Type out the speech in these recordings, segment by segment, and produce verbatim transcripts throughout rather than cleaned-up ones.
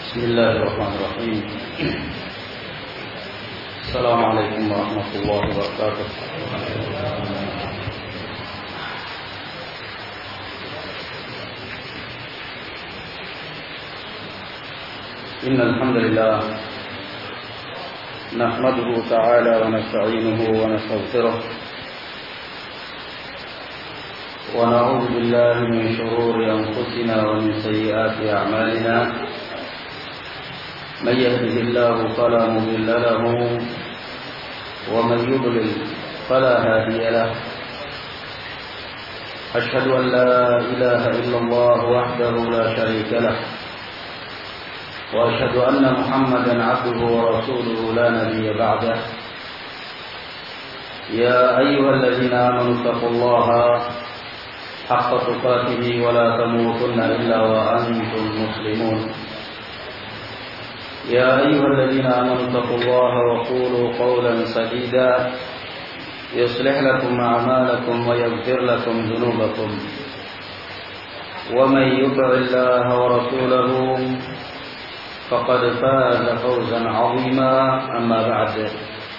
Bismillahirrahmanirrahim. Assalamualaikum warahmatullahi wabarakatuh. Innal hamdalillah nahmaduhu ta'ala wa nasta'inuhu wa nastaghfiruh wa na'udzu billahi min shururi anfusina wa min sayyiati a'malina. من يهده الله فلا مضل له ومن يضلل فلا هادي له أشهد أن لا إله إلا الله وحده لا شريك له وأشهد أن محمدا عبده ورسوله لا نبي بعده يا أيها الذين آمنوا اتقوا الله حق تقاته ولا تموتن إلا وأنتم مسلمون يا أيها الذين آمنوا اتقوا الله وقولوا قولا سديدا يصلح لكم أعمالكم ويغفر لكم ذنوبكم ومن يطع الله ورسوله فقد فاز فوزا عظيما. أما بعد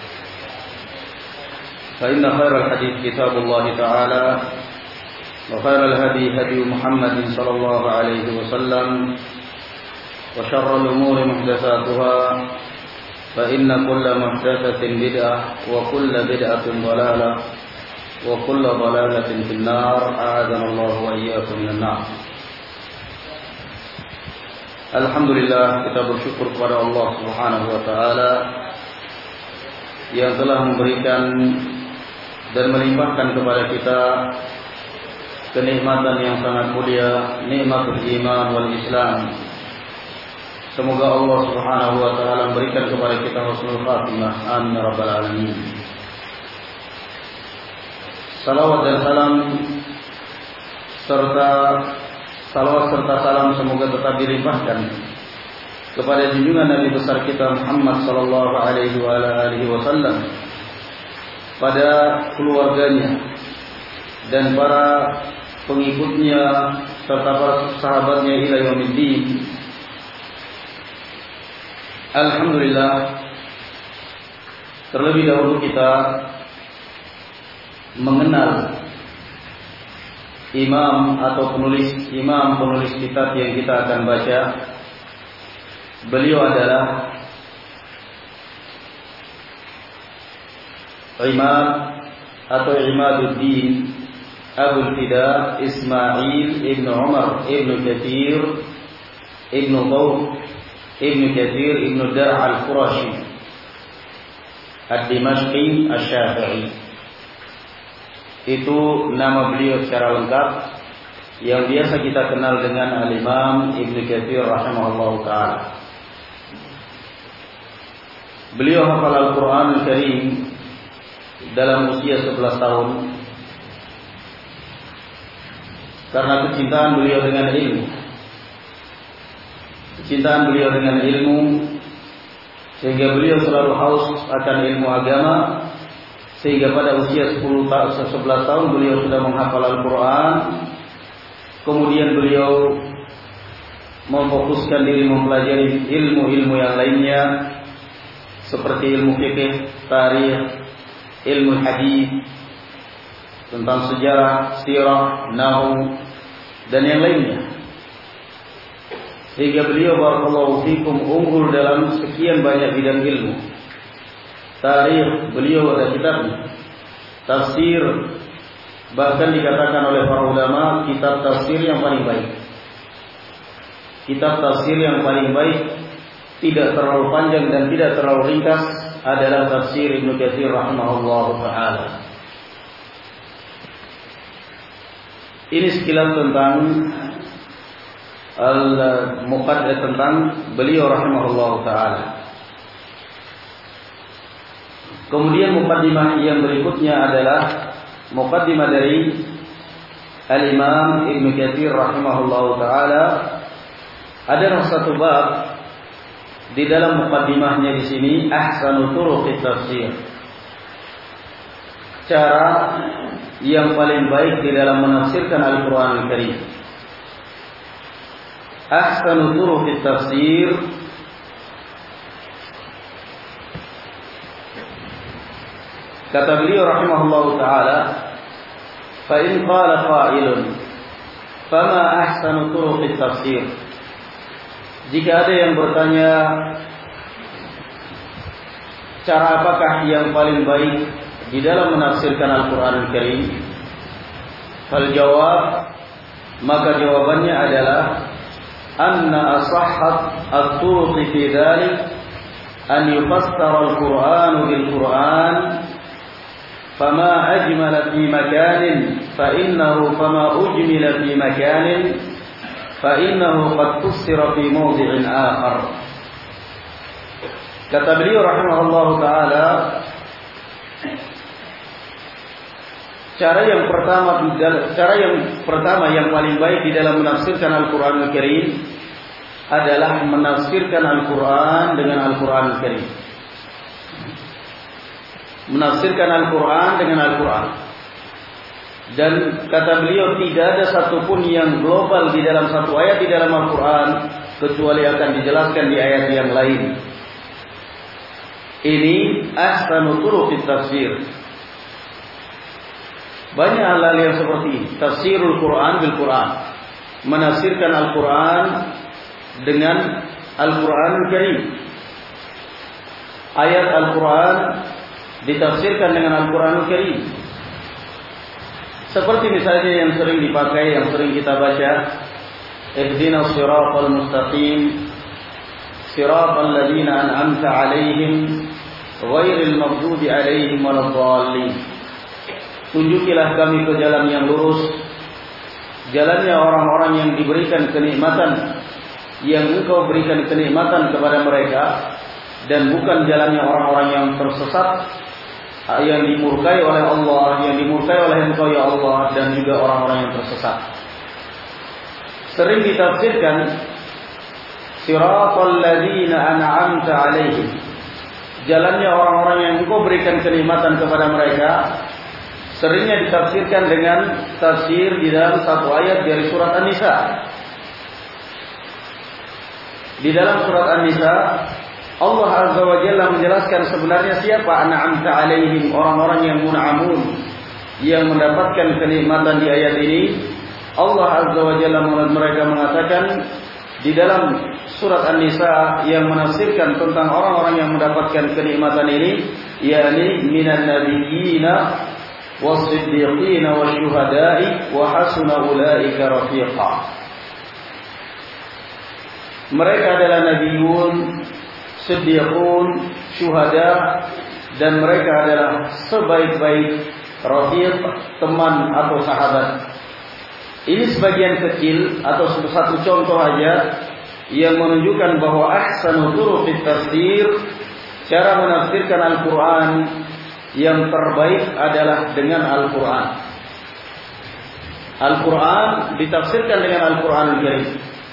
فإن خير الحديث كتاب الله تعالى وخير الهدي هدي محمد صلى الله عليه وسلم وشر الأمور محدثاتها فإن كل محدثة بدعة وكل بدعة ضلالة وكل ضلالة في النار. أعاذنا الله وإياكم من النار. Alhamdulillah, kita bersyukur kepada Allah Subhanahu wa taala yang telah memberikan dan melimpahkan kepada kita kenikmatan yang sangat mulia, nikmatul iman wal Islam. Semoga Allah Subhanahu wa taala memberikan kepada kita husnul khatimah. Amin ya rabbal alamin. Salawat dan salam serta salawat serta salam semoga tetap dilimpahkan kepada junjungan Nabi besar kita Muhammad sallallahu alaihi wa alihi wasallam, pada keluarganya dan para pengikutnya serta para sahabatnya ila yaumiddin. Alhamdulillah, terlebih dahulu kita mengenal imam atau penulis imam penulis kitab yang kita akan baca. Beliau adalah Imam atau Imaduddin Abul Fida Ismail ibn Umar ibn Kathir ibn Thawr Ibn Kathir Ibn Dar' al-Qurashi Ad-Dimashqi Asy-Syafi'i. Itu nama beliau secara lengkap yang biasa kita kenal dengan Al-Imam Ibn Kathir rahimahullah ta'ala. Beliau hafal Al-Quran Al-Karim dalam usia sebelas tahun karena kecintaan beliau dengan ilmu. Kecintaan beliau dengan ilmu sehingga beliau selalu haus akan ilmu agama, sehingga pada usia sepuluh tahun, sebelas tahun beliau sudah menghafal Al-Quran. Kemudian beliau memfokuskan diri mempelajari ilmu-ilmu yang lainnya seperti ilmu fikih, tarikh, ilmu hadis, tentang sejarah, sirah, nahwu dan yang lainnya. Sehingga beliau barakallahu fikum unggul dalam sekian banyak bidang ilmu. Tarikh, beliau ada kitabnya. Tafsir, bahkan dikatakan oleh para ulama kitab tafsir yang paling baik. Kitab tafsir yang paling baik, tidak terlalu panjang dan tidak terlalu ringkas, adalah tafsir Ibnu Katsir rahimahullah ta'ala. Ini sekilas tentang al-muqaddah tentang beliau rahimahullah ta'ala. Kemudian muqaddimah yang berikutnya adalah muqaddimah dari Al-Imam Ibn Katsir rahimahullah ta'ala. Ada satu bab di dalam muqaddimahnya di sini, ahsanu turuqit tafsir, cara yang paling baik di dalam menafsirkan Al-Quran Al-Karim. Ahsanu turuqit tafsir Kata beliau rahimahullahu taala, "Fa in qala qailun, fama ahsanu turuqit tafsir?" Jika ada yang bertanya, cara apakah yang paling baik di dalam menafsirkan Al-Qur'an Al-Karim? Fal jawab, maka jawabannya adalah anna asahhat at-turuq fi dzalik an yufassara al-Qur'an bil-Qur'an fama ajmala fi makanin fa innahu fama ujmila fi makanin fa innahu qad fussira fi mawdi'in akhar. Kata beliau rahimahullahu taala, cara yang pertama cara yang pertama yang paling baik di dalam menafsirkan Al-Qur'an Al-Karim adalah menafsirkan Al-Qur'an dengan Al-Qur'an Al-Karim. Menafsirkan Al-Qur'an dengan Al-Qur'an. Dan kata beliau tidak ada satupun yang global di dalam satu ayat di dalam Al-Qur'an kecuali akan dijelaskan di ayat yang lain. Ini ahsanu turuqit tafsir. Banyak hal yang seperti ini. Tafsirul Quran bil Quran, menafsirkan Al-Quran dengan Al-Quran Al-Karim. Ayat Al-Quran ditafsirkan dengan Al-Quran Al-Karim. Seperti misalnya yang sering dipakai, yang sering kita baca, ihdinas siratal mustaqim, siratal ladzina an'amta 'alaihim, ghairil maghdubi 'alaihim waladdallin. Tunjukilah kami ke jalan yang lurus, jalannya orang-orang yang diberikan kenikmatan, yang Engkau berikan kenikmatan kepada mereka, dan bukan jalannya orang-orang yang tersesat, yang dimurkai oleh Allah, yang dimurkai oleh Engkau ya Allah, dan juga orang-orang yang tersesat. Sering ditafsirkan siratal ladzina an'amta 'alaihim, jalannya orang-orang yang Engkau berikan kenikmatan kepada mereka. Seringnya ditafsirkan dengan tafsir di dalam satu ayat dari surat An-Nisa. Di dalam surat An-Nisa, Allah Azza wa Jalla menjelaskan sebenarnya siapa an'amta 'alaihim, orang-orang yang mun'amun, yang mendapatkan kenikmatan di ayat ini. Allah Azza wa Jalla mereka mengatakan di dalam surat An-Nisa yang menafsirkan tentang orang-orang yang mendapatkan kenikmatan ini, yakni minan nabiyyina والصديقين والشهداء وحسن أولئك رفيقا. Mereka adalah nabiyun, siddiqun, syuhada, dan mereka adalah sebaik-baik rafiq, teman atau sahabat. Ini sebagian kecil atau satu contoh aja yang menunjukkan bahwa ahsanu turuqit tafsir, cara menafsirkan Al-Quran yang terbaik adalah dengan Al-Quran. Al-Quran ditafsirkan dengan Al-Quran Al-Karim.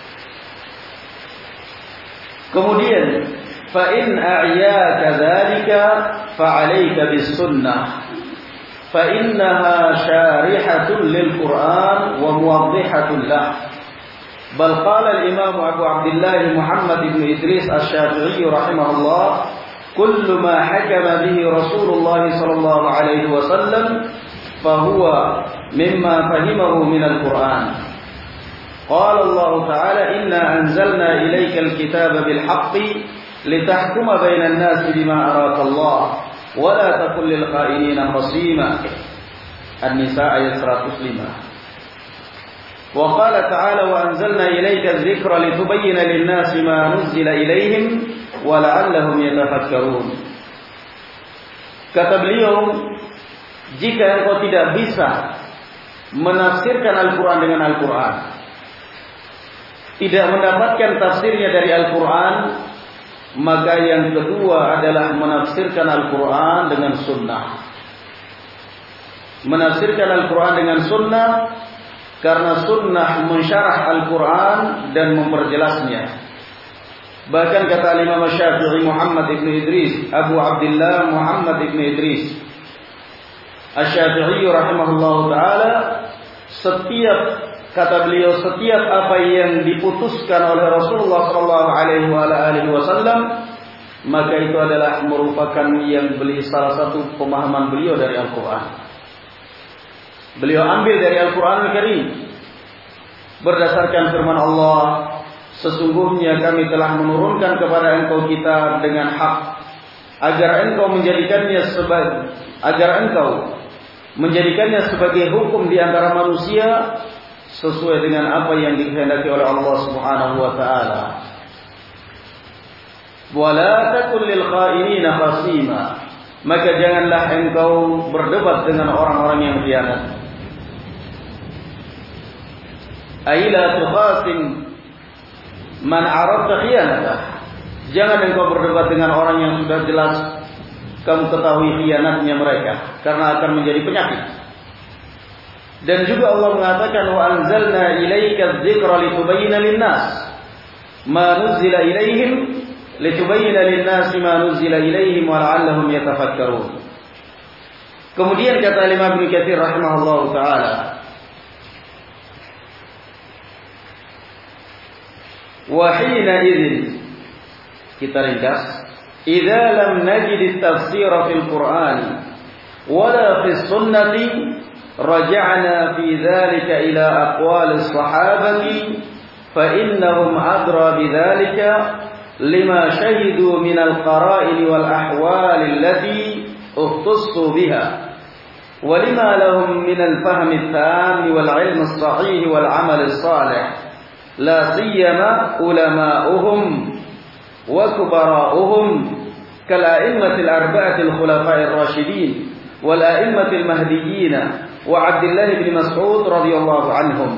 Kemudian, fa in a'yaka dzalika fa 'alaika bis-sunnah fa innaha syarihatun lil-Quran wa muwaddihatun lah. Bal qala al-Imam Abu Abdullah Muhammad ibn Idris Asy-Syafi'i rahimahullah, كل ما حكم به رسول الله صلى الله عليه وسلم فهو مما فهمه من القرآن. قال الله تعالى إنا أنزلنا إليك الكتاب بالحق لتحكم بين الناس بما أراك الله ولا تكن للخائنين خصيما. النساء آية seratus lima. وقال تعالى وأنزلنا إليك الذكر لتبين للناس ما نزل إليهم wala'allahum yatafakkarun. Kata beliau, jika engkau tidak bisa menafsirkan Al-Quran dengan Al-Quran, tidak mendapatkan tafsirnya dari Al-Quran, maka yang kedua adalah menafsirkan Al-Quran dengan sunnah. Menafsirkan Al-Quran dengan sunnah, karena sunnah mensyarah Al-Quran dan memperjelasnya. Bahkan kata Imam Syafi'i Muhammad ibn Idris, Abu Abdullah Muhammad ibn Idris Asy-Syafi'i rahimahullahu taala, setiap kata beliau setiap apa yang diputuskan oleh Rasulullah sallallahu alaihi wasallam maka itu adalah merupakan yang beli salah satu pemahaman beliau dari Al-Quran. Beliau ambil dari Al-Quran Al-Karim berdasarkan firman Allah, sesungguhnya kami telah menurunkan kepada engkau kitab dengan hak, agar engkau menjadikannya sebagai agar engkau menjadikannya sebagai hukum di antara manusia sesuai dengan apa yang dikehendaki oleh Allah Subhanahu wa taala. Wala takul lil kha'inina khasima, maka janganlah engkau berdebat dengan orang-orang yang khianat. Aila tukhasim man arafta khianatah, jangan engkau berdebat dengan orang yang sudah jelas kamu ketahui khianatnya mereka, karena akan menjadi penyakit. Dan juga Allah mengatakan, wa anzalna ilaika dzikra litubayyana lin-nas ma nuzila ilaihim litubayyana lin-nas ma nuzila ilaihim wa la'allahum yatafakkarun. Kemudian kata Imam Ibnu Katsir rahimahullahu taala, wa hina idzin, kita ringkas, idza lam najid at-tafsir fil Qur'an wala fi sunnati raja'na fi dzalika ila aqwal as-sahabati fa innahum adra bidzalika lima shahidu min al-qara'in wal ahwal allati ukhtassu biha wa lima lahum min al-fahm at-tam wal 'ilm as-sahih wal 'amal as-salih la siyama ulama'uhum wa kubara'uhum kal a'immatil arba'atil khulafa'ir rasyidin wal a'immatil mahdiyyin wa Abdullah bin Mas'ud radhiyallahu anhum.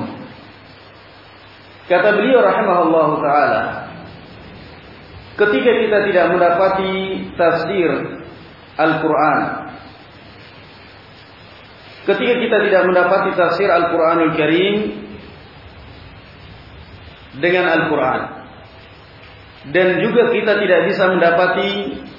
Kata beliau rahimahullahu taala, ketika kita tidak mendapati tafsir Al-Qur'an, ketika kita tidak mendapati tafsir Al-Qur'anul Karim dengan Al-Qur'an, dan juga kita tidak bisa mendapati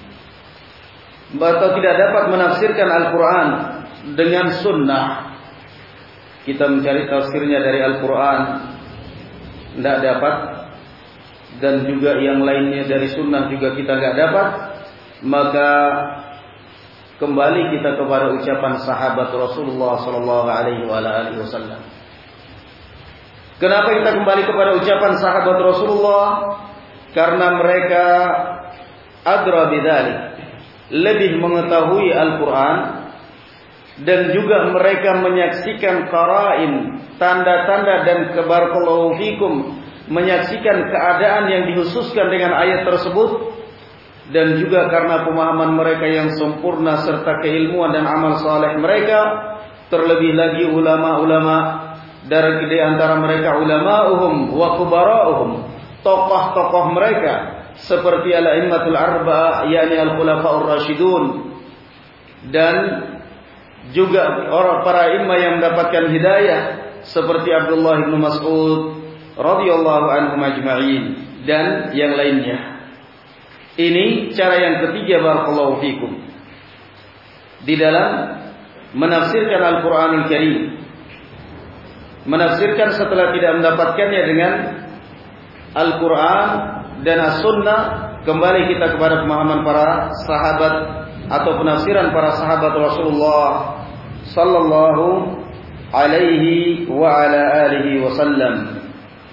atau tidak dapat menafsirkan Al-Quran dengan sunnah, kita mencari tafsirnya dari Al-Quran tidak dapat, dan juga yang lainnya dari sunnah juga kita tidak dapat, maka kembali kita kepada ucapan sahabat Rasulullah Sallallahu Alaihi Wasallam. Kenapa kita kembali kepada ucapan sahabat Rasulullah? Karena mereka adra bidzalik, lebih mengetahui Al-Quran, dan juga mereka menyaksikan qara'in, tanda-tanda, dan barakallahu fikum, menyaksikan keadaan yang dihususkan dengan ayat tersebut, dan juga karena pemahaman mereka yang sempurna serta keilmuan dan amal saleh mereka, terlebih lagi ulama-ulama dari di antara mereka ulama'uhum wa kubara'uhum, tokoh-tokoh mereka seperti al-a'immatul arba'a, yakni al-khulafa'ur rasyidun, dan juga orang para imam yang mendapatkan hidayah seperti Abdullah bin Mas'ud radhiyallahu anhum ajma'in dan yang lainnya. Ini cara yang ketiga barakallahu fikum di dalam menafsirkan Al-Qur'anul Karim. Menafsirkan setelah tidak mendapatkannya dengan Al-Quran dan As-Sunnah, kembali kita kepada pemahaman para sahabat atau penafsiran para sahabat Rasulullah Sallallahu Alaihi wa ala alihi wasallam.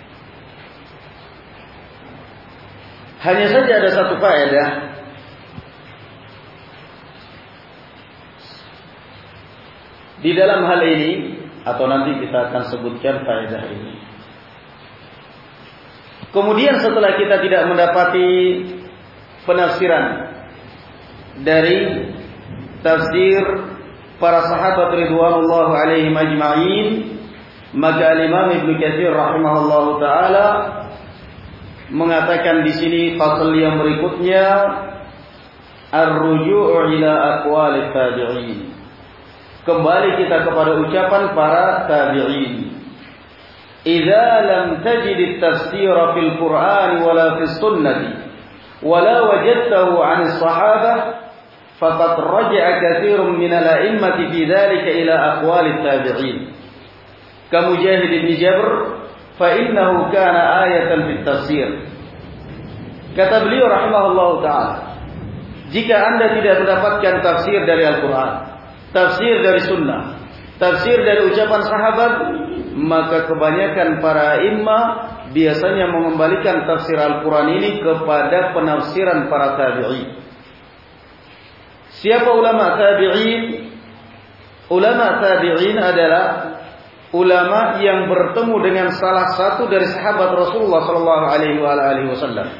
Hanya saja ada satu faedah di dalam hal ini, atau nanti kita akan sebutkan faedah ini. Kemudian setelah kita tidak mendapati penafsiran dari tafsir para sahabat ridwanullah alaihim ajma'in, maka Imam Ibnu Katsir rahimahullahu taala mengatakan di sini fasal yang berikutnya, ar-ruju' ila aqwalit tabi'in. Kembali kita kepada ucapan para tabi'in. Idza lam tajid at-tafsir fil Qur'an wala fis sunnah wala wajadtahu 'an as-sahabah faqad raja'a katsirun min al-a'immati fi dhalika ila aqwali at-tabi'in. Kamujahid bin Jabr fa innahu kana ayatan fit tafsir. Kata beliau rahimahullahu taala, jika Anda tidak mendapatkan tafsir dari Al-Quran, tafsir dari Sunnah, tafsir dari ucapan sahabat, maka kebanyakan para imam biasanya mengembalikan tafsir Al-Quran ini kepada penafsiran para tabi'in. Siapa ulama tabi'in? Ulama tabi'in adalah ulama yang bertemu dengan salah satu dari sahabat Rasulullah sallallahu alaihi wasallam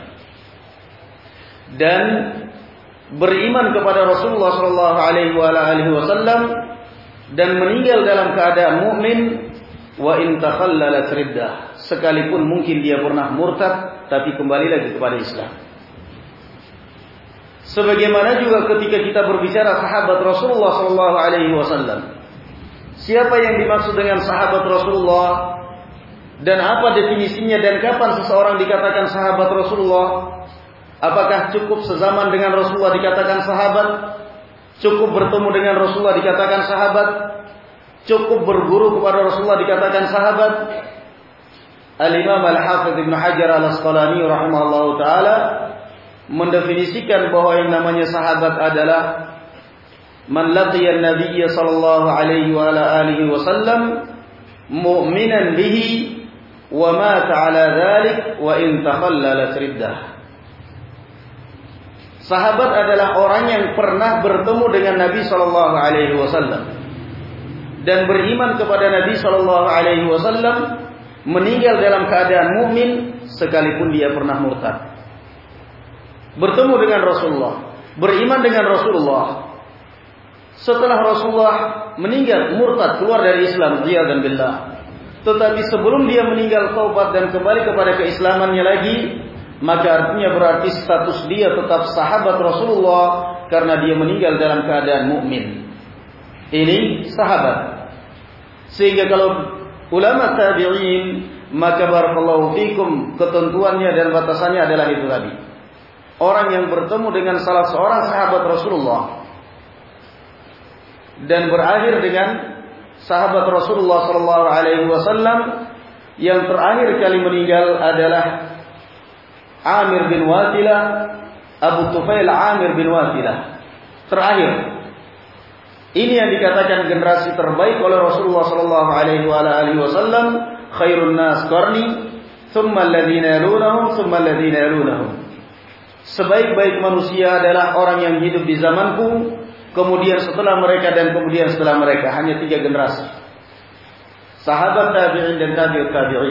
dan beriman kepada Rasulullah sallallahu alaihi wasallam dan meninggal dalam keadaan mukmin, wa in takhallalat riddah, sekalipun mungkin dia pernah murtad tapi kembali lagi kepada Islam. Sebagaimana juga ketika kita berbicara sahabat Rasulullah sallallahu alaihi wasallam, siapa yang dimaksud dengan sahabat Rasulullah dan apa definisinya dan kapan seseorang dikatakan sahabat Rasulullah? Apakah cukup sezaman dengan Rasulullah dikatakan sahabat? Cukup bertemu dengan Rasulullah dikatakan sahabat? Cukup berguru kepada Rasulullah dikatakan sahabat? Al-Imam Al-Hafidh Ibn Hajar Al-Asqalani rahimahullahu ta'ala mendefinisikan bahwa yang namanya sahabat adalah man laqiya an-nabiyya sallallahu alaihi wa ala alihi wasallam mu'minan bihi wa mata ala dhalik wa in takhallalat riddah. Sahabat adalah orang yang pernah bertemu dengan Nabi sallallahu alaihi wasallam dan beriman kepada Nabi sallallahu alaihi wasallam, meninggal dalam keadaan mukmin sekalipun dia pernah murtad. Bertemu dengan Rasulullah, beriman dengan Rasulullah, setelah Rasulullah meninggal murtad, keluar dari Islam, riyadhan billah. Tetapi sebelum dia meninggal taubat dan kembali kepada keislamannya lagi, maka artinya berarti status dia tetap sahabat Rasulullah karena dia meninggal dalam keadaan mukmin. Ini sahabat. Sehingga kalau ulama tabi'in, maka barakallahu fikum, ketentuannya dan batasannya adalah itu tadi. Orang yang bertemu dengan salah seorang sahabat Rasulullah dan berakhir dengan sahabat Rasulullah sallallahu alaihi wasallam, yang terakhir kali meninggal adalah Amir bin Wasilah, Abu Tufail Amir bin Wasilah. Terakhir. Ini yang dikatakan generasi terbaik oleh Rasulullah sallallahu alaihi wasallam, khairun nas qarni, thumma alladhina yalunahum, thumma alladhina yalunahum. Sebaik-baik manusia adalah orang yang hidup di zamanku, kemudian setelah mereka dan kemudian setelah mereka. Hanya tiga generasi. Sahabat tabi'in dan tabi'ut tabi'in.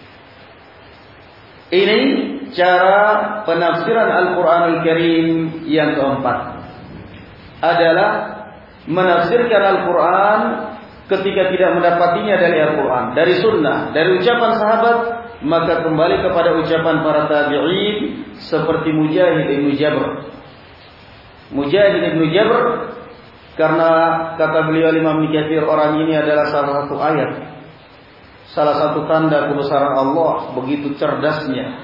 Ini cara penafsiran Al-Quran Al-Karim yang keempat. Adalah menafsirkan Al-Quran ketika tidak mendapatinya dari Al-Quran, dari sunnah, dari ucapan sahabat, maka kembali kepada ucapan para tabi'in seperti Mujahid Ibn Jabr. Mujahid Ibn Jabr, karena kata beliau Imam Ibnu Katsir, orang ini adalah salah satu ayat, salah satu tanda kebesaran Allah, begitu cerdasnya.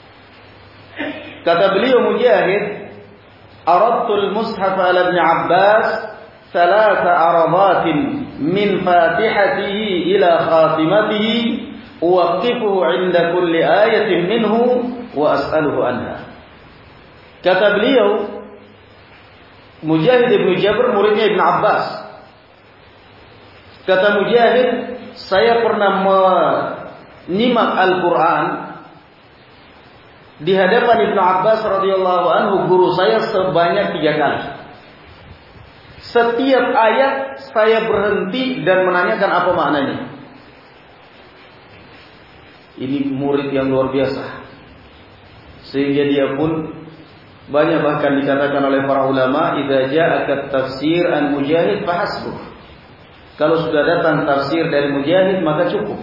Kata beliau Mujahid, aradtul mushaf ala Ibn Abbas thalatha arabatin min fatihatihi ila khatimatihi uwaqifuhu inda kulli ayatin minhu wa as'aluhu anha. Kata beliau Mujahid Ibn Jabr, muridnya Ibn Abbas. Kata Mujahid, saya pernah menyimak Al-Quran di hadapan Ibn Abbas radhiyallahu anhu, guru saya, sebanyak tiga kali. Setiap ayat saya berhenti dan menanyakan apa maknanya. Ini murid yang luar biasa. Sehingga dia pun banyak bahkan dikatakan oleh para ulama, idza ja'aka tafsir an Mujahid fahasbuh. Kalau sudah datang tafsir dari Mujahid maka cukup.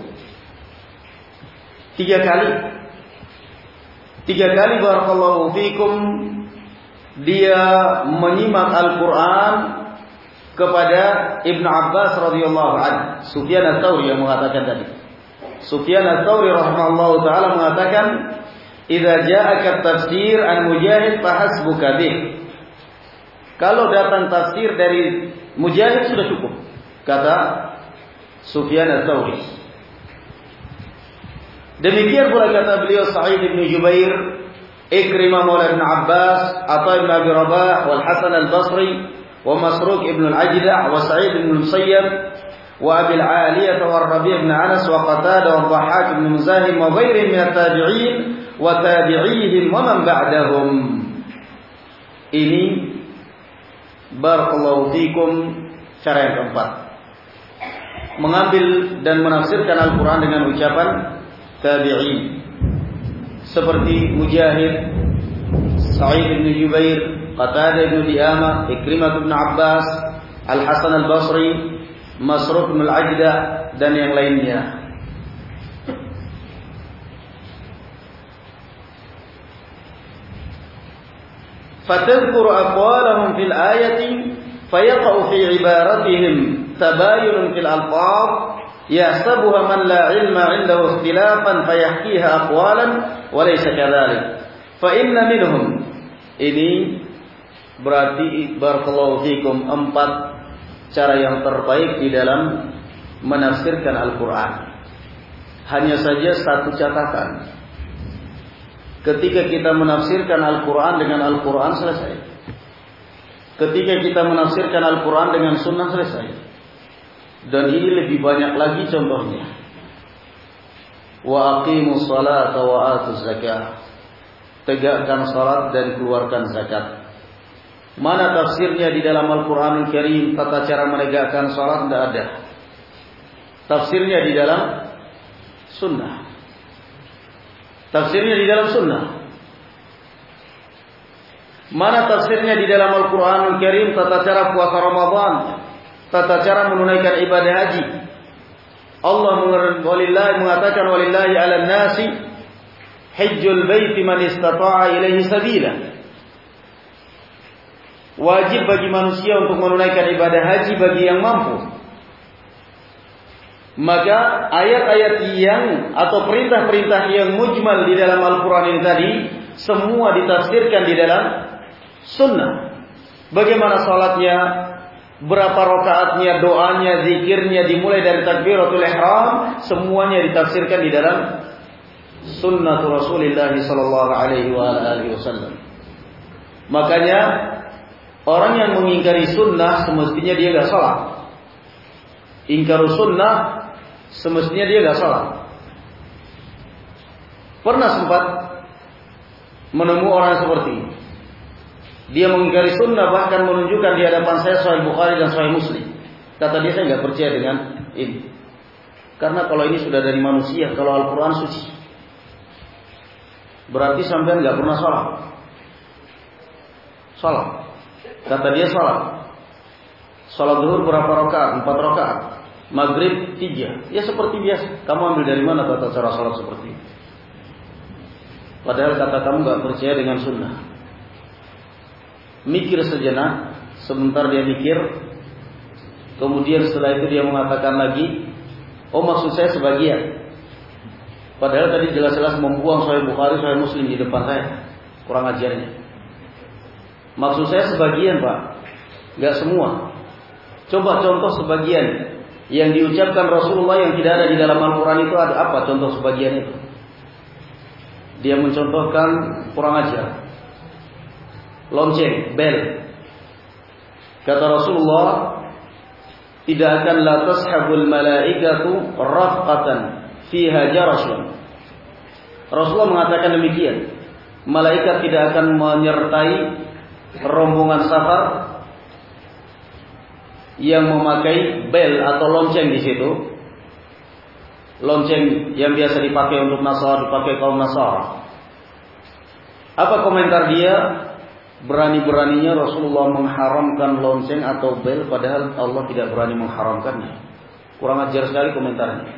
Tiga kali. Tiga kali barakallahu fikum dia menyimak Al-Quran kepada Ibnu Abbas radhiyallahu anhu. Sufyan Ats-Tsauri yang mengatakan tadi. Sufyan Ats-Tsauri rahimahullahu taala mengatakan, idza ja'aka tafsir an Mujahid fahasbuka bih. Kalau datang tafsir dari Mujahid sudah cukup, kata Sufyan Ats-Tsauri. Demikian pula kata beliau Sa'id bin Jubair Ikrimah maula Ibn Abbas, Atha ibn Abi Rabah, wal Hasan al-Basri, wa Masruq ibn al-Ajda', wa Sa'id ibn al-Musayyab, wa Abi al-Aliyah wa Rabi' ibn Anas, wa Qatadah wa Dhahhak ibn Muzahim, wa ghairihim min at-tabi'in wa tabi'ihim wa man ba'dahum. Ini barakallahu fikum cara yang keempat, mengambil dan menafsirkan Al-Quran dengan ucapan tabi'in, seperti Mujahid, Sa'id bin Jubair, Qatadah bin Di'amah, Ikrimah bin Abbas, Al-Hasan al-Basri, Masruq bin al-Ajda' dan yang lainnya. Fatadhkuru aqwalahum fil ayati fayaqa'u fi ibaratihim tabayun fil alfaz yahsabuha man la ilma 'indahu ikhtilafan fayahkiha aqwalan wa laysa kadhalik fa inna minhum. Ini berarti barakallahu fikum empat cara yang terbaik di dalam menafsirkan Al-Quran. Hanya saja satu catatan, ketika kita menafsirkan Al-Quran dengan Al-Quran selesai. Ketika kita menafsirkan Al-Quran dengan sunnah selesai. Dan ini lebih banyak lagi contohnya. Wa aqimus salata wa atuz zakah. Tegakkan salat dan keluarkan zakat. Mana tafsirnya di dalam Al-Quranul Karim tata cara menegakkan salat? Tidak ada. Tafsirnya di dalam sunnah. Tafsirnya di dalam sunnah. Mana tafsirnya di dalam Al-Quranul Karim tata cara puasa Ramadan, tata cara menunaikan ibadah haji? Allah mengatakan walillahi 'alan nasi hajjul baiti man istata'a ilaihi sabila. Wajib bagi manusia untuk menunaikan ibadah haji bagi yang mampu. Maka ayat-ayat yang atau perintah-perintah yang mujmal di dalam Al-Quran ini tadi semua ditafsirkan di dalam sunnah. Bagaimana salatnya, berapa rakaatnya, doanya, zikirnya, dimulai dari takbiratul ihram, semuanya ditafsirkan di dalam sunnah Rasulullah sallallahu alaihi wasallam. Makanya orang yang mengingkari sunnah semestinya dia enggak salah. Ingkar sunnah semestinya dia enggak salah. Pernah sempat menemui orang seperti ini. Dia mengingkari sunnah, bahkan menunjukkan di hadapan saya Sahih Bukhari dan Sahih Muslim. Kata dia, saya enggak percaya dengan ini. Karena kalau ini sudah dari manusia, kalau Al-Quran suci, berarti sampean enggak pernah salah. Salah. Kata dia salah. Salat zuhur berapa rakaat? Empat rakaat. Maghrib tiga. Ya seperti biasa. Kamu ambil dari mana tata cara salat seperti itu? Padahal kata kamu enggak percaya dengan sunnah. Mikir sejenak, sebentar dia mikir, kemudian setelah itu dia mengatakan lagi, oh maksud saya sebagian. Padahal tadi jelas-jelas membuang Sahih Bukhari, Sahih Muslim di depan saya. Kurang ajarnya. Maksud saya sebagian, Pak, enggak semua. Coba contoh sebagian yang diucapkan Rasulullah yang tidak ada di dalam Al-Quran itu ada apa contoh sebagian itu? Dia mencontohkan kurang ajar. Lonceng, bel. Kata Rasulullah, tidak akan la tashabul malaikatu rafqatan fiha jarasun. Rasulullah mengatakan demikian. Malaikat tidak akan menyertai rombongan safar yang memakai bel atau lonceng di situ. Lonceng yang biasa dipakai untuk Nasara, dipakai kaum Nasara. Apa komentar dia? Berani-beraninya Rasulullah mengharamkan lonceng atau bel, padahal Allah tidak berani mengharamkannya. Kurang ajar sekali komentarnya.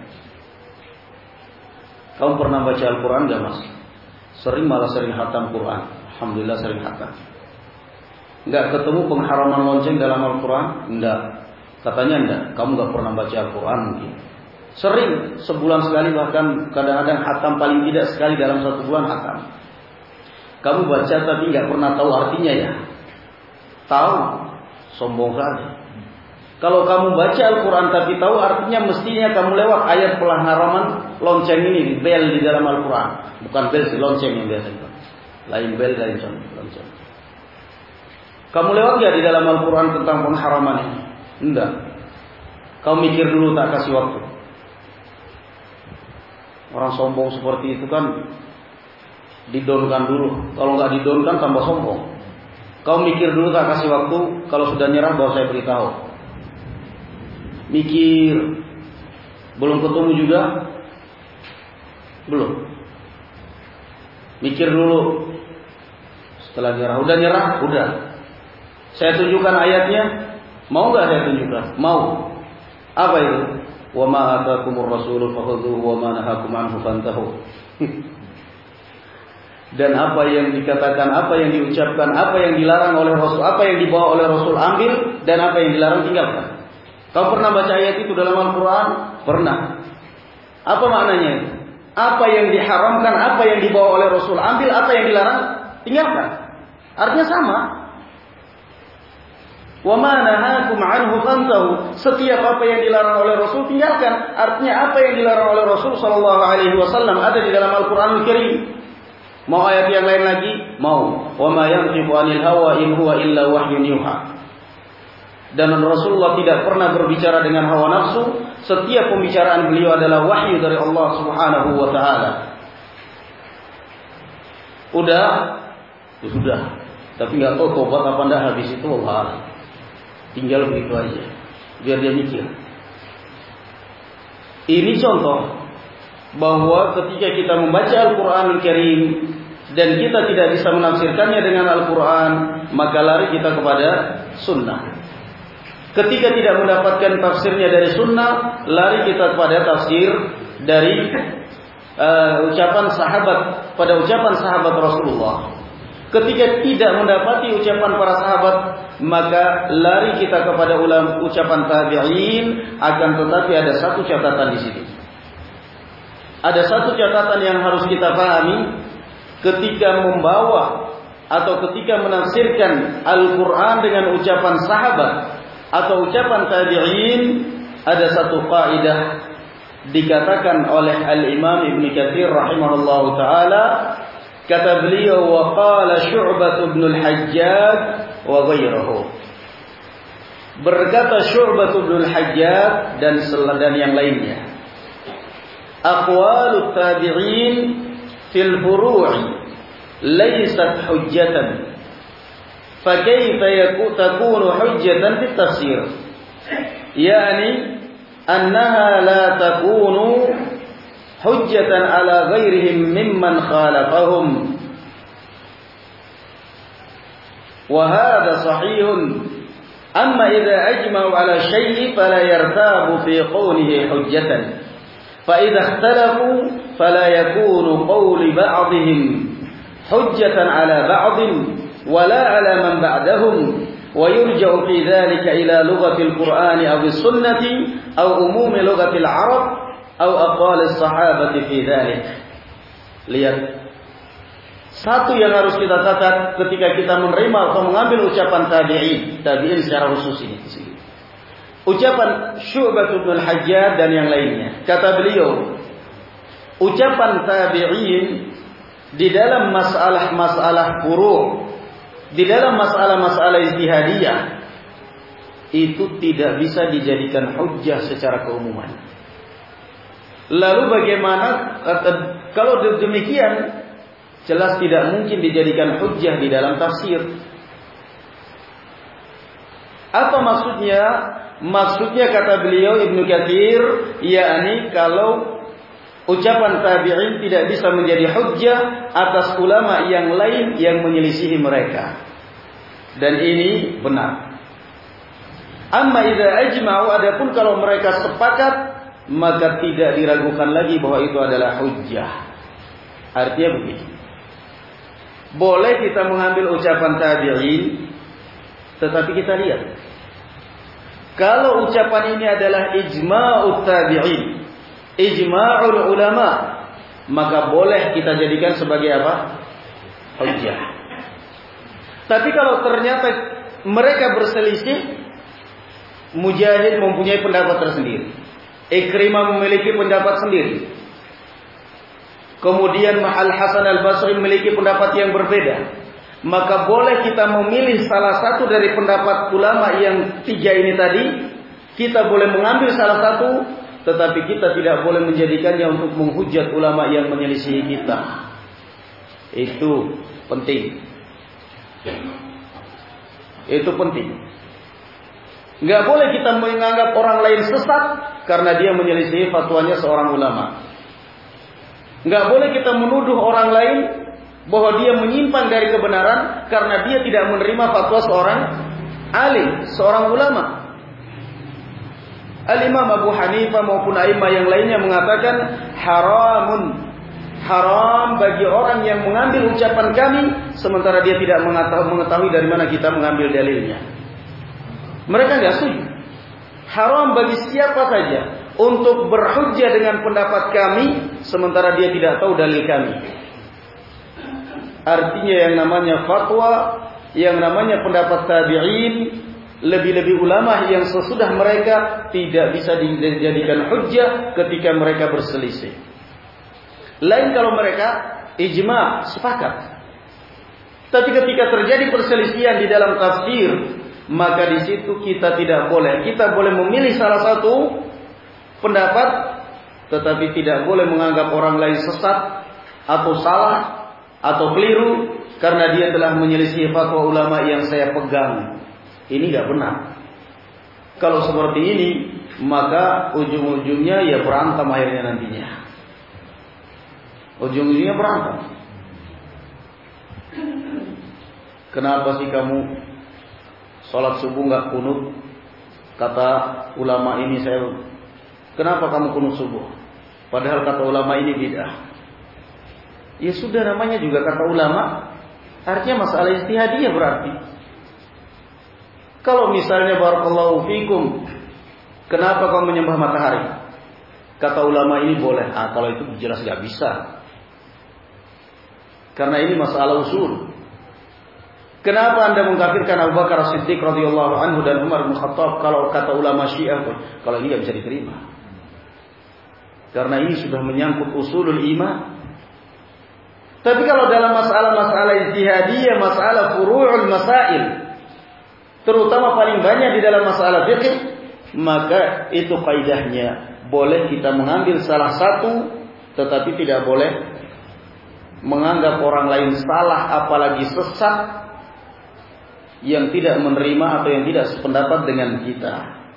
Kamu pernah baca Al-Quran gak, Mas? Sering, malah sering khatam Quran. Alhamdulillah sering khatam. Enggak ketemu pengharaman lonceng dalam Al-Quran? Enggak. Katanya enggak. Kamu enggak pernah baca Al-Quran mungkin. Sering, sebulan sekali, bahkan kadang-kadang khatam paling tidak sekali dalam satu bulan khatam. Kamu baca tapi enggak pernah tahu artinya ya? Tahu? Sombong sekali. Kalau kamu baca Al-Quran tapi tahu artinya, mestinya kamu lewat ayat pengharaman lonceng ini, bel di dalam Al-Quran. Bukan bel sih, lonceng yang biasa. Lain bel, lain contoh. Kamu lewat gak di dalam Al-Quran tentang pengharaman ini? Enggak. Kau mikir dulu, tak kasih waktu. Orang sombong seperti itu kan didonkan dulu. Kalau nggak didonkan tambah sombong. Kau mikir dulu, tak kasih waktu. Kalau sudah nyerah baru saya beritahu. Mikir. Belum ketemu juga? Belum. Mikir dulu. Setelah nyerah, udah nyerah, udah. Saya tunjukkan ayatnya. Mau nggak saya tunjukkan? Mau. Apa itu? Wa ma atakumur rasulu fakhudhuhu wa ma nahakum anhu fantahu. Dan apa yang dikatakan, apa yang diucapkan, apa yang dilarang oleh Rasul, apa yang dibawa oleh Rasul ambil, dan apa yang dilarang tinggalkan. Kau pernah baca ayat itu dalam Al-Quran? Pernah. Apa maknanya? Apa yang diharamkan, apa yang dibawa oleh Rasul ambil, apa yang dilarang tinggalkan. Artinya sama. Wa ma nahakum anhu fantahu. Setiap apa yang dilarang oleh Rasul tinggalkan. Artinya apa yang dilarang oleh Rasul sallallahu alaihi wasallam ada di dalam Al-Qur'anul Karim. Mau ayat yang lain lagi? Mau. Wa ma yantiqu 'anil hawa in huwa illa wahyun yuha. Dan Rasulullah tidak pernah berbicara dengan hawa nafsu. Setiap pembicaraan beliau adalah wahyu dari Allah Subhanahu wa taala. Udah? Ya sudah. Tapi enggak tahu tobat apa enggak habis itu Allah. Tinggal begitu aja. Biar dia mikir. Ini contoh bahwa ketika kita membaca Al-Quranul Karim dan kita tidak bisa menafsirkannya dengan Al-Quran, maka lari kita kepada sunnah. Ketika tidak mendapatkan tafsirnya dari sunnah, lari kita kepada tafsir dari uh, ucapan sahabat, pada ucapan sahabat Rasulullah. Ketika tidak mendapati ucapan para sahabat, maka lari kita kepada ulama ucapan tabi'in. Akan tetapi ada satu catatan di sini. Ada satu catatan yang harus kita pahami ketika membawa atau ketika menafsirkan Al-Quran dengan ucapan sahabat atau ucapan tabi'in. Ada satu kaidah dikatakan oleh Al-Imam Ibn Katsir rahimahullahu ta'ala. Kata beliau, wa qala Syu'bah bin al-Hajjaj wa ghairuhu. Berkata Syu'bah bin al-Hajjaj dan dan yang lainnya. Aqwalut tabi'in fil furu'i laysat hujjatan. Fa kayfa yakunu hujjatan fit tafsir? Yani annaha la takunu hujjatan ala ghairihim mimman khalafahum. Wa hadha sahihun. Amma idza ajma'u ala syai'in fala yartabu fi qawlihi hujjatan. Fa idza ikhtalafu fala yakunu qawli ba'dihim hujjatan ala ba'din wala ala man ba'dahum. Wa yurja'u fi dhalika ila lughati al-Qur'ani aw as-sunnati aw umumi lughati al-Arab atau aqwal as-sahabati fi dzalik. Lihat. Satu yang harus kita catat ketika kita menerima atau mengambil ucapan tabi'in, tabi'in secara khusus ini di sini. Ucapan Syu'bah bin al-Hajjaj dan yang lainnya. Kata beliau, ucapan tabi'in di dalam masalah-masalah furu', di dalam masalah-masalah ijtihadiyah itu tidak bisa dijadikan hujjah secara keumuman. Lalu bagaimana kalau demikian jelas tidak mungkin dijadikan hujjah di dalam tafsir. Apa maksudnya? Maksudnya kata beliau Ibnu Katsir, yakni kalau ucapan tabi'in tidak bisa menjadi hujjah atas ulama yang lain yang menyelisihi mereka. Dan ini benar. Amma idza ajma'u, adapun kalau mereka sepakat, maka tidak diragukan lagi bahwa itu adalah hujjah. Artinya begini. Boleh kita mengambil ucapan tabi'in, tetapi kita lihat. Kalau ucapan ini adalah ijma'ut tabi'in, ijma'ul ulama, maka boleh kita jadikan sebagai apa? Hujjah. Tapi kalau ternyata mereka berselisih, Mujahid mempunyai pendapat tersendiri, Ikrimah memiliki pendapat sendiri, kemudian Al-Hasan Al-Basri memiliki pendapat yang berbeda, maka boleh kita memilih salah satu dari pendapat ulama yang tiga ini tadi. Kita boleh mengambil salah satu, tetapi kita tidak boleh menjadikannya untuk menghujat ulama yang menyelisihi kita. Itu penting. Itu penting. Nggak boleh kita menganggap orang lain sesat karena dia menyelisihi fatwanya seorang ulama. Nggak boleh kita menuduh orang lain bahwa dia menyimpang dari kebenaran karena dia tidak menerima fatwa seorang alim, seorang ulama. Al-Imam Abu Hanifah maupun a'imah yang lainnya mengatakan haramun, haram bagi orang yang mengambil ucapan kami sementara dia tidak mengetahui dari mana kita mengambil dalilnya. Mereka nggak setuju. Haram bagi siapa saja untuk berhujjah dengan pendapat kami sementara dia tidak tahu dalil kami. Artinya yang namanya fatwa, yang namanya pendapat tabi'in, lebih-lebih ulama yang sesudah mereka tidak bisa dijadikan hujjah ketika mereka berselisih. Lain kalau mereka ijma, sepakat. Tapi ketika terjadi perselisihan di dalam tafsir, maka di situ kita tidak boleh. Kita boleh memilih salah satu pendapat, tetapi tidak boleh menganggap orang lain sesat atau salah atau keliru karena dia telah menyelisih fatwa ulama yang saya pegang. Ini tidak benar. Kalau seperti ini, maka ujung-ujungnya ya berantem akhirnya nantinya. Ujung-ujungnya berantem. Kenapa sih kamu sholat subuh nggak kunut? Kata ulama ini saya. Kenapa kamu kunut subuh? Padahal kata ulama ini bid'ah. Ya sudah, namanya juga kata ulama. Artinya masalah ijtihadiyah berarti. Kalau misalnya barakallahu fikum, kenapa kamu menyembah matahari? Kata ulama ini boleh. Ah, kalau itu jelas nggak bisa. Karena ini masalah usul. Kenapa Anda mengkafirkan Abu Bakar As-Siddiq radhiyallahu anhu dan Umar bin Khattab kalau kata ulama Syiah? Kalau ini nggak bisa diterima. Karena ini sudah menyangkut usulul iman. Tapi kalau dalam masalah-masalah ijtihadiyah, masalah furu'ul masail, terutama paling banyak di dalam masalah fikih, maka itu kaidahnya boleh kita mengambil salah satu, tetapi tidak boleh menganggap orang lain salah, apalagi sesat, yang tidak menerima atau yang tidak sependapat dengan kita.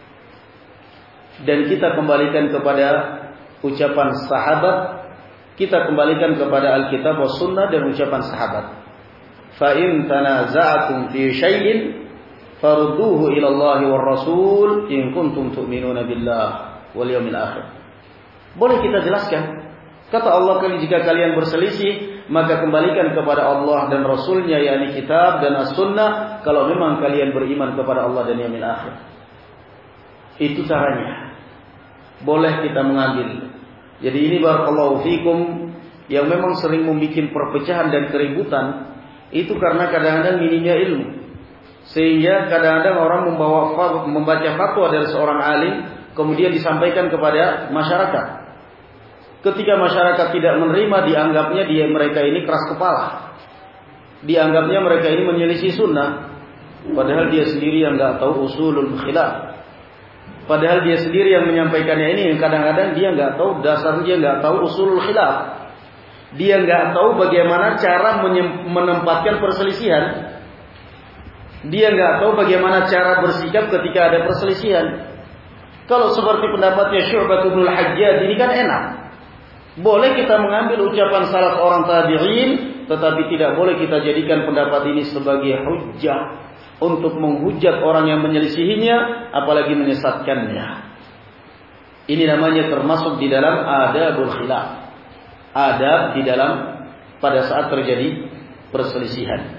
Dan kita kembalikan kepada ucapan sahabat, kita kembalikan kepada Alkitab wa Sunnah dan ucapan sahabat. Fa in tanaza'tum fi syai'in farudduhu ila Allah war Rasul in kuntum tu'minuna billah wal yawmil akhir. Boleh kita jelaskan. Kata Allah, jika kalian berselisih, maka kembalikan kepada Allah dan Rasulnya, yakni kitab dan as-sunnah, kalau memang kalian beriman kepada Allah dan yaumil akhir. Itu caranya. Boleh kita mengambil. Jadi ini barakallahu fikum yang memang sering membuat perpecahan dan keributan, itu karena kadang-kadang minimnya ilmu. Sehingga kadang-kadang orang membawa membaca fatwa dari seorang alim kemudian disampaikan kepada masyarakat. Ketika masyarakat tidak menerima, dianggapnya dia mereka ini keras kepala. Dianggapnya mereka ini menyelisih sunnah. Padahal dia sendiri yang nggak tahu usulul khilaf. Padahal dia sendiri yang menyampaikannya ini, kadang-kadang dia nggak tahu dasar, dia nggak tahu usulul khilaf. Dia nggak tahu bagaimana cara menempatkan perselisihan. Dia nggak tahu bagaimana cara bersikap ketika ada perselisihan. Kalau seperti pendapatnya Syu'bah bin Al-Hajjaj ini kan enak. Boleh kita mengambil ucapan salah seorang tabi'in, tetapi tidak boleh kita jadikan pendapat ini sebagai hujjah untuk menghujat orang yang menyelisihinya, apalagi menyesatkannya. Ini namanya termasuk di dalam adabul khilaf. Adab di dalam pada saat terjadi perselisihan.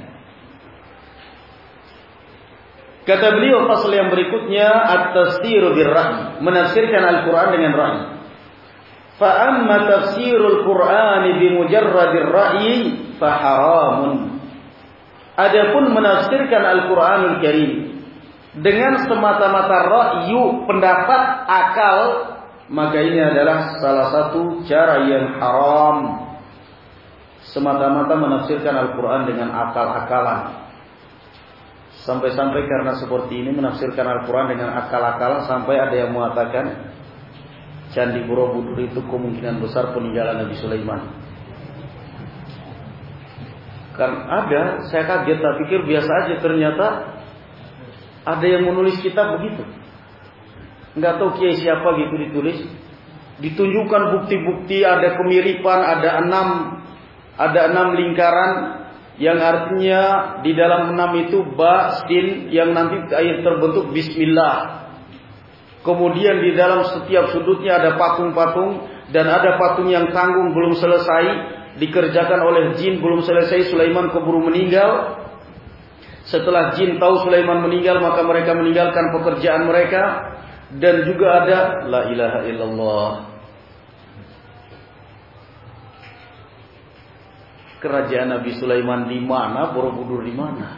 Kata beliau fasal yang berikutnya, at-tafsiru bir-ra'y, menafsirkan Al-Qur'an dengan ra'y. Fa amma tafsirul Qur'an bi mujarradir ra'yi fa haramun. Adapun menafsirkan Al-Qur'anul Karim dengan semata-mata ra'yu, pendapat, akal, maka ini adalah salah satu cara yang haram. semata-mata menafsirkan Al-Quran dengan akal-akalan. Sampai-sampai karena seperti ini menafsirkan Al-Quran dengan akal-akalan, sampai ada yang mengatakan Candi Borobudur itu kemungkinan besar peninggalan Nabi Sulaiman. Kan ada, saya kaget, tak pikir biasa aja, ternyata ada yang menulis kitab begitu. Nggak tahu kiai siapa gitu ditulis. Ditunjukkan bukti-bukti, ada kemiripan, ada enam, ada enam lingkaran, yang artinya di dalam enam itu ba, sin, yang nanti air terbentuk Bismillah. Kemudian di dalam setiap sudutnya ada patung-patung, dan ada patung yang tanggung belum selesai, dikerjakan oleh jin belum selesai, Sulaiman keburu meninggal. Setelah jin tahu Sulaiman meninggal, maka mereka meninggalkan pekerjaan mereka. Dan juga ada la ilaha illallah, kerajaan Nabi Sulaiman di mana, Borobudur di mana?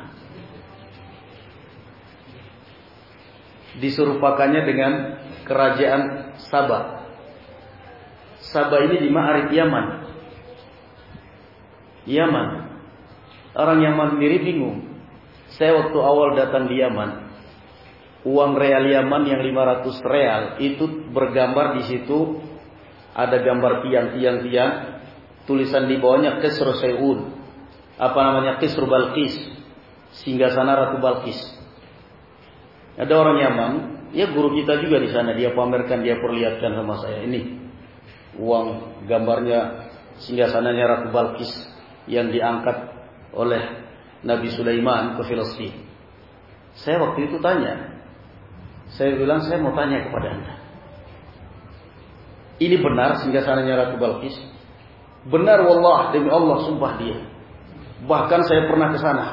Diserupakannya dengan kerajaan Sabah. Sabah ini di Ma'arib Yaman. Yaman. Orang Yaman sendiri bingung. Saya waktu awal datang di Yaman, uang real Yaman yang lima ratus real itu bergambar di situ, ada gambar tiang-tiang-tiang, tulisan di bawahnya Qisr Sayun. Apa namanya? Qisr Balqis. Singgasana Ratu Balqis. Ada orang Yaman, ya guru kita juga di sana, dia pamerkan, dia perlihatkan sama saya, ini uang gambarnya singgasananya Ratu Balqis yang diangkat oleh Nabi Sulaiman ke Filistin. Saya waktu itu tanya, saya bilang saya mau tanya kepada Anda, ini benar singgasananya Ratu Balqis? Benar wallah, demi Allah sumpah dia. Bahkan saya pernah ke sana.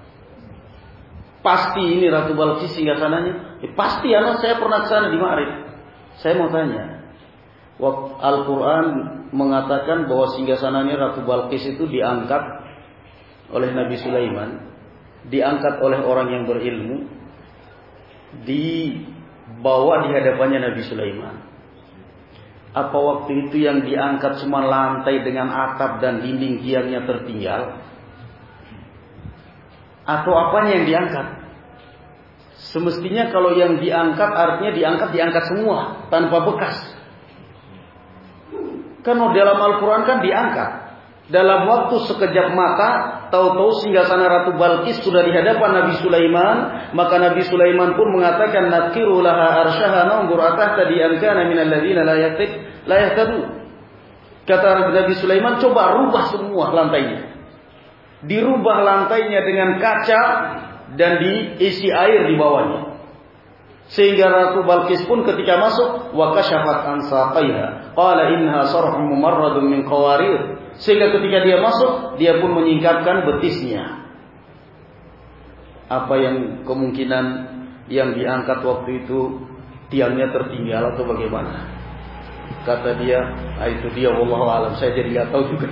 Pasti ini Ratu Balqis singgasananya? Ya, pasti anak saya pernah ke sana di Ma'rif. Saya mau tanya, Al-Quran mengatakan bahwa singgasananya Ratu Balqis itu diangkat oleh Nabi Sulaiman, diangkat oleh orang yang berilmu, dibawa di hadapannya Nabi Sulaiman. Apa waktu itu yang diangkat cuma lantai dengan atap dan dinding tiangnya tertinggal? Atau apanya yang diangkat? Semestinya kalau yang diangkat artinya diangkat diangkat semua tanpa bekas. Kan dalam Al-Quran kan diangkat. Dalam waktu sekejap mata, tahu-tahu singgasana Ratu Balqis sudah di hadapan Nabi Sulaiman. Maka Nabi Sulaiman pun mengatakan, nakiru laha arsyaha nanggur atahta diankana minal ladhina la yahtadu. Kata Nabi Sulaiman, coba rubah semua lantainya. Dirubah lantainya dengan kaca dan diisi air di bawahnya. Sehingga Ratu Balqis pun ketika masuk, wa kasyafat an saqaiha qala innaha sarhum mumarradun min qawarir. Sehingga ketika dia masuk, dia pun menyingkapkan betisnya. Apa yang kemungkinan yang diangkat waktu itu tiangnya tertinggal atau bagaimana? Kata dia, ah, itu dia wallahu alam, saya jadi nggak tahu juga.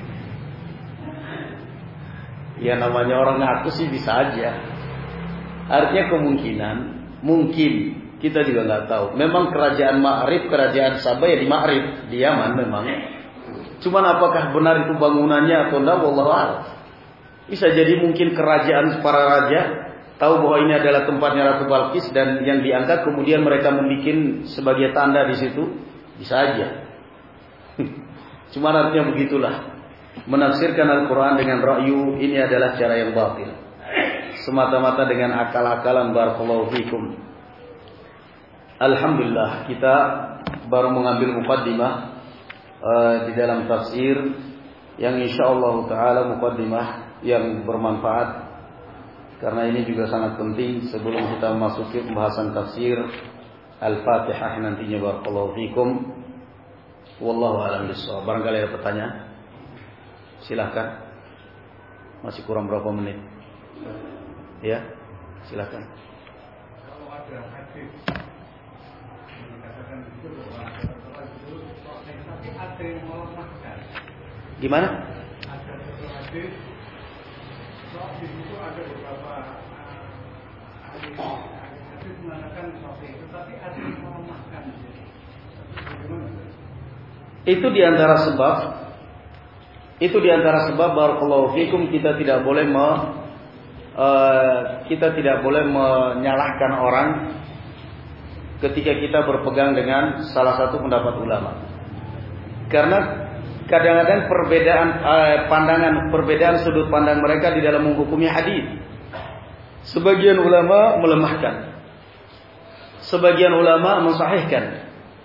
Ya namanya orang ngaku sih bisa aja. Artinya kemungkinan, mungkin kita juga nggak tahu. Memang kerajaan Ma'rib, kerajaan Sabah ya di Ma'rib, di Yaman memang. Cuman apakah benar itu bangunannya atau enggak, wallahu a'lam. Bisa jadi mungkin kerajaan para raja tahu bahwa ini adalah tempatnya Ratu Balqis dan yang diangkat, kemudian mereka membuat sebagai tanda di situ, bisa aja. Cuman artinya begitulah. Menafsirkan Al-Quran dengan ra'yu ini adalah cara yang batil, semata-mata dengan akal-akalan. Barakallahu fikum. Alhamdulillah, kita baru mengambil muqaddimah uh, di dalam tafsir yang insyaallah taala muqaddimah yang bermanfaat, karena ini juga sangat penting sebelum kita memasuki pembahasan tafsir Al-Fatihah nantinya. Barakallahu fikum. Wallahu a'lam bishawab. Barangkali ada pertanyaan, silahkan. Masih kurang berapa menit? Ya, silahkan. Kalau ada hadis yang dikatakan itu bahwa itu tapi ada yang melemahkan. Gimana? Ada satu hadis, soal di situ ada beberapa hadis hadis mengatakan seperti itu, tapi ada yang melemahkan. Bagaimana? Itu diantara sebab Itu diantara sebab barakallahu fikum kita tidak boleh me, uh, kita tidak boleh menyalahkan orang ketika kita berpegang dengan salah satu pendapat ulama. Karena kadang-kadang perbedaan uh, pandangan, perbedaan sudut pandang mereka di dalam menghukumi hadis. Sebagian ulama melemahkan, sebagian ulama mensahihkan.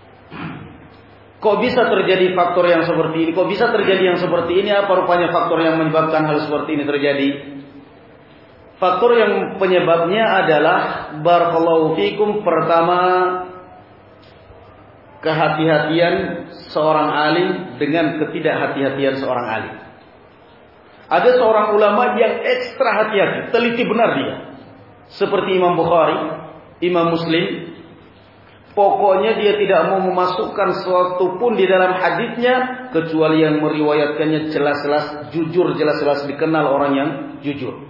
Kok bisa terjadi faktor yang seperti ini? Kok bisa terjadi yang seperti ini? Apa rupanya faktor yang menyebabkan hal seperti ini terjadi? Faktor yang penyebabnya adalah barakallahu fikum, pertama kehati-hatian seorang alim dengan ketidakhati-hatian seorang alim. Ada seorang ulama yang ekstra hati-hati, teliti benar dia. Seperti Imam Bukhari, Imam Muslim. Pokoknya dia tidak mau memasukkan sesuatu pun di dalam hadisnya kecuali yang meriwayatkannya jelas-jelas jujur, jelas-jelas dikenal orang yang jujur.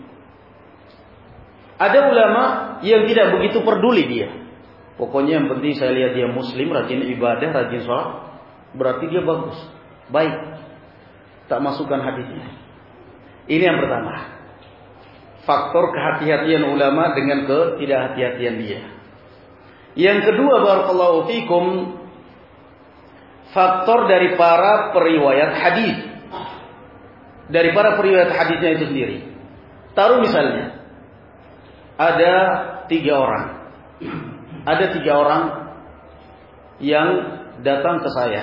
Ada ulama yang tidak begitu peduli dia. Pokoknya yang penting saya lihat dia muslim, rajin ibadah, rajin sholat, berarti dia bagus, baik. Tak masukkan hadisnya. Ini yang pertama. Faktor kehati-hatian ulama dengan ketidakhati-hatian dia. Yang kedua barakallahu fikum, faktor dari para periwayat hadis. Dari para periwayat hadisnya itu sendiri. Taruh misalnya ada tiga orang. Ada tiga orang yang datang ke saya.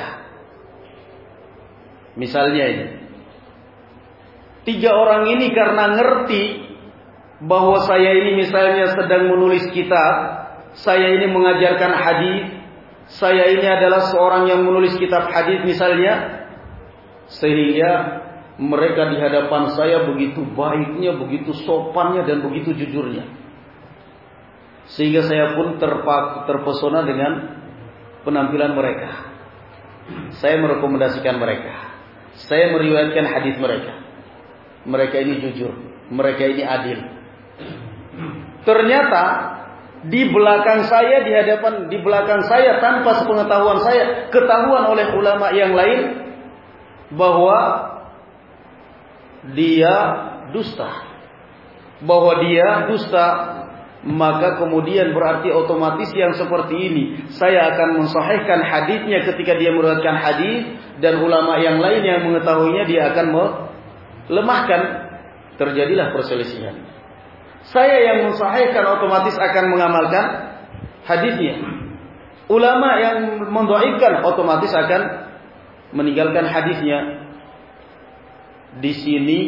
Misalnya ini. Tiga orang ini karena ngerti bahwa saya ini misalnya sedang menulis kitab, saya ini mengajarkan hadis, saya ini adalah seorang yang menulis kitab hadis misalnya, sehingga mereka di hadapan saya begitu baiknya, begitu sopannya dan begitu jujurnya, sehingga saya pun terpak, terpesona dengan penampilan mereka. Saya merekomendasikan mereka, saya meriwayatkan hadis mereka. Mereka ini jujur, mereka ini adil. Ternyata di belakang saya, di hadapan, di belakang saya tanpa sepengetahuan saya, ketahuan oleh ulama yang lain bahwa dia dusta, bahwa dia dusta, maka kemudian berarti otomatis yang seperti ini saya akan mensahihkan hadisnya ketika dia meriwayatkan hadis, dan ulama yang lain yang mengetahuinya dia akan melemahkan. Terjadilah perselisihan. Saya yang mensahihkan otomatis akan mengamalkan hadisnya. Ulama yang mendhaifkan otomatis akan meninggalkan hadisnya. Di sini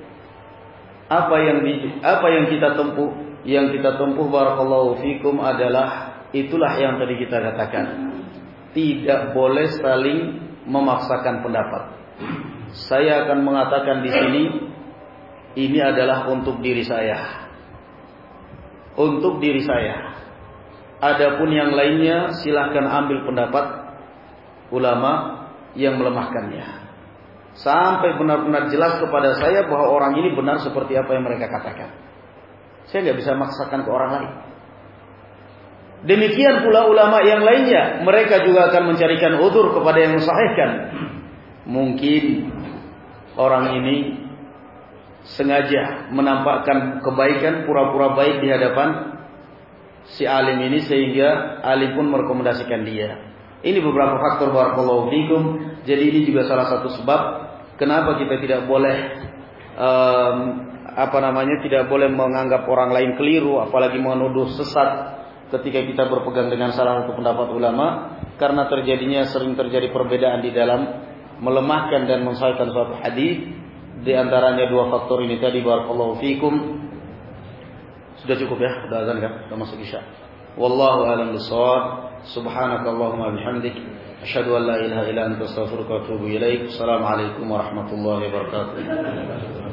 apa yang di, apa yang kita tempuh, yang kita tempuh barakallahu fikum adalah itulah yang tadi kita katakan. Tidak boleh saling memaksakan pendapat. Saya akan mengatakan di sini ini adalah untuk diri saya. Untuk diri saya. Adapun yang lainnya silahkan ambil pendapat ulama yang melemahkannya. Sampai benar-benar jelas kepada saya bahwa orang ini benar seperti apa yang mereka katakan. Saya nggak bisa maksakan ke orang lain. Demikian pula ulama yang lainnya, mereka juga akan mencarikan udzur kepada yang mensahihkan. Mungkin orang ini sengaja menampakkan kebaikan, pura-pura baik di hadapan si alim ini sehingga alim pun merekomendasikan dia. Ini beberapa faktor barakallahu fikum. Jadi ini juga salah satu sebab kenapa kita tidak boleh um, apa namanya tidak boleh menganggap orang lain keliru, apalagi menuduh sesat ketika kita berpegang dengan salah satu pendapat ulama, karena terjadinya sering terjadi perbedaan di dalam melemahkan dan mensahihkan suatu hadis. Di antaranya dua faktor ini tadi barakallahu fikum. Sudah cukup ya, sudah azan kan? Sudah masuk isya. Wallahu a'lam bishawab. Subhanakallahumma bihamdik asyhadu an la ilaha illa anta astaghfiruka wa atubu ilaik. Assalamualaikum warahmatullahi wabarakatuh.